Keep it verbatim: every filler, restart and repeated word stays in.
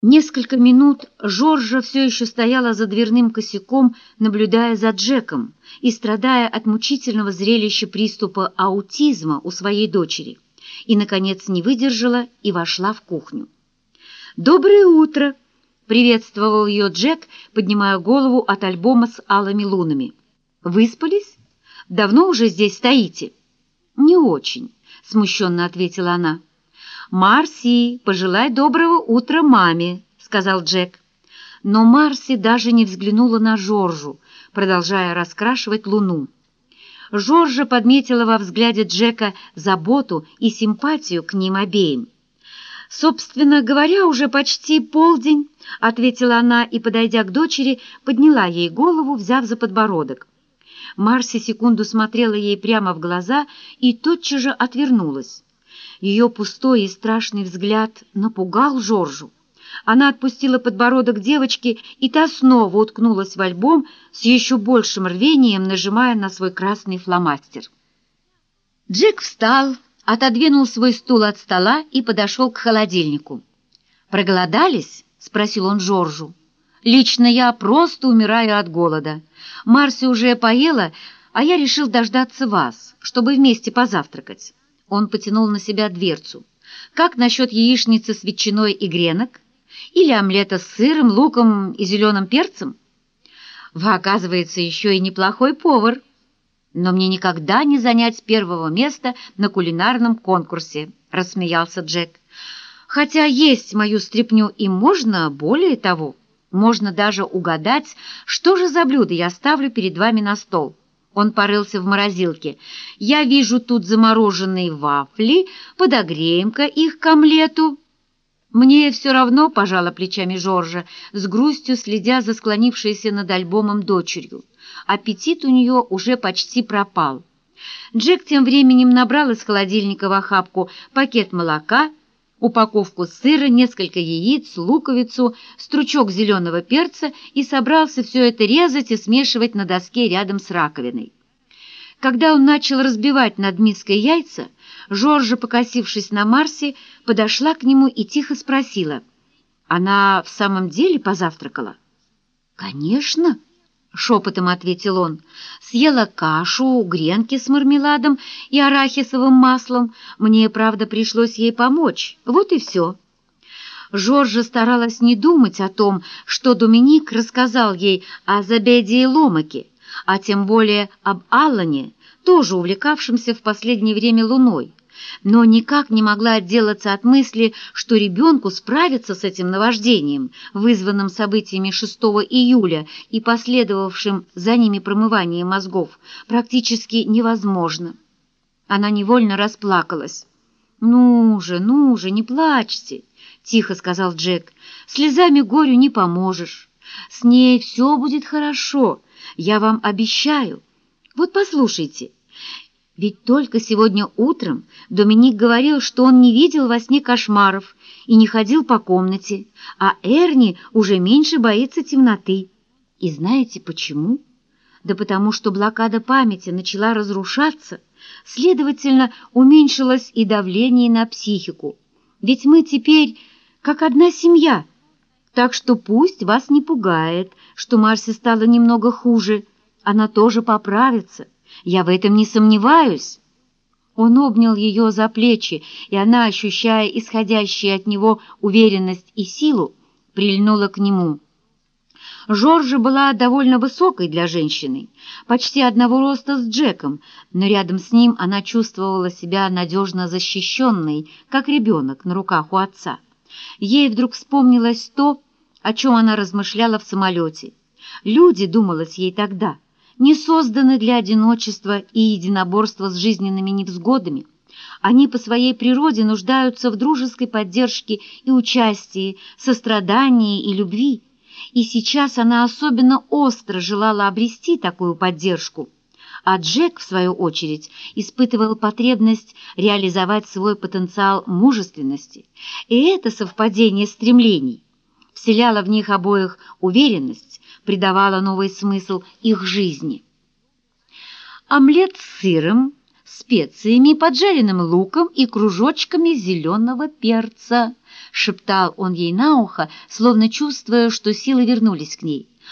Несколько минут Жоржа все еще стояла за дверным косяком, наблюдая за Джеком и страдая от мучительного зрелища приступа аутизма у своей дочери, и, наконец, не выдержала и вошла в кухню. «Доброе утро!» — приветствовал ее Джек, поднимая голову от альбома с алыми лунами. «Выспались? Давно уже здесь стоите?» «Не очень», — смущенно ответила она. «Марси, пожелай доброго утра маме», — сказал Джек. Но Марси даже не взглянула на Жоржу, продолжая раскрашивать луну. Жоржа подметила во взгляде Джека заботу и симпатию к ним обеим. «Собственно говоря, уже почти полдень», — ответила она и, подойдя к дочери, подняла ей голову, взяв за подбородок. Марси секунду смотрела ей прямо в глаза и тотчас же отвернулась. Ее пустой и страшный взгляд напугал Жоржу. Она отпустила подбородок девочки, и та снова уткнулась в альбом с еще большим рвением, нажимая на свой красный фломастер. Джек встал, отодвинул свой стул от стола и подошел к холодильнику. «Проголодались?» — спросил он Жоржу. «Лично я просто умираю от голода. Марси уже поела, а я решил дождаться вас, чтобы вместе позавтракать». Он потянул на себя дверцу. «Как насчет яичницы с ветчиной и гренок? Или омлета с сыром, луком и зеленым перцем? Вы, оказывается, еще и неплохой повар. Но мне никогда не занять первого места на кулинарном конкурсе», — рассмеялся Джек. «Хотя есть мою стряпню и можно, более того, можно даже угадать, что же за блюдо я ставлю перед вами на стол». Он порылся в морозилке. «Я вижу тут замороженные вафли, подогреем-ка их к омлету». «Мне все равно», — пожала плечами Жоржа, с грустью следя за склонившейся над альбомом дочерью. Аппетит у нее уже почти пропал. Джек тем временем набрал из холодильника в охапку пакет молока, упаковку сыра, несколько яиц, луковицу, стручок зеленого перца и собрался все это резать и смешивать на доске рядом с раковиной. Когда он начал разбивать над миской яйца, Жоржа, покосившись на Марси, подошла к нему и тихо спросила: «Она в самом деле позавтракала?» «Конечно», — шепотом ответил он. «Съела кашу, гренки с мармеладом и арахисовым маслом. Мне, правда, пришлось ей помочь. Вот и все». Жоржа старалась не думать о том, что Доминик рассказал ей о Зобеде и Ломаке, а тем более об Аллане, тоже увлекавшемся в последнее время луной, но никак не могла отделаться от мысли, что ребенку справиться с этим наваждением, вызванным событиями шестого июля и последовавшим за ними промыванием мозгов, практически невозможно. Она невольно расплакалась. «Ну же, ну же, не плачьте», — тихо сказал Джек. «Слезами горю не поможешь. С ней все будет хорошо, я вам обещаю. Вот послушайте». Ведь только сегодня утром Доминик говорил, что он не видел во сне кошмаров и не ходил по комнате, а Эрни уже меньше боится темноты. И знаете почему? Да потому что блокада памяти начала разрушаться, следовательно, уменьшилось и давление на психику. Ведь мы теперь как одна семья. Так что пусть вас не пугает, что Марси стала немного хуже. Она тоже поправится. Я в этом не сомневаюсь». Он обнял ее за плечи, и она, ощущая исходящие от него уверенность и силу, прильнула к нему. Жоржа была довольно высокой для женщины, почти одного роста с Джеком, но рядом с ним она чувствовала себя надежно защищенной, как ребенок на руках у отца. Ей вдруг вспомнилось то, о чем она размышляла в самолете. Люди, думалось ей тогда, не созданы для одиночества и единоборства с жизненными невзгодами. Они по своей природе нуждаются в дружеской поддержке и участии, сострадании и любви. И сейчас она особенно остро желала обрести такую поддержку. А Джек, в свою очередь, испытывал потребность реализовать свой потенциал мужественности. И это совпадение стремлений вселяло в них обоих уверенность, придавало новый смысл их жизни. Омлет с сыром, специями, поджаренным луком и кружочками зеленого перца. шептал он ей на ухо, словно чувствуя, что силы вернулись к ней.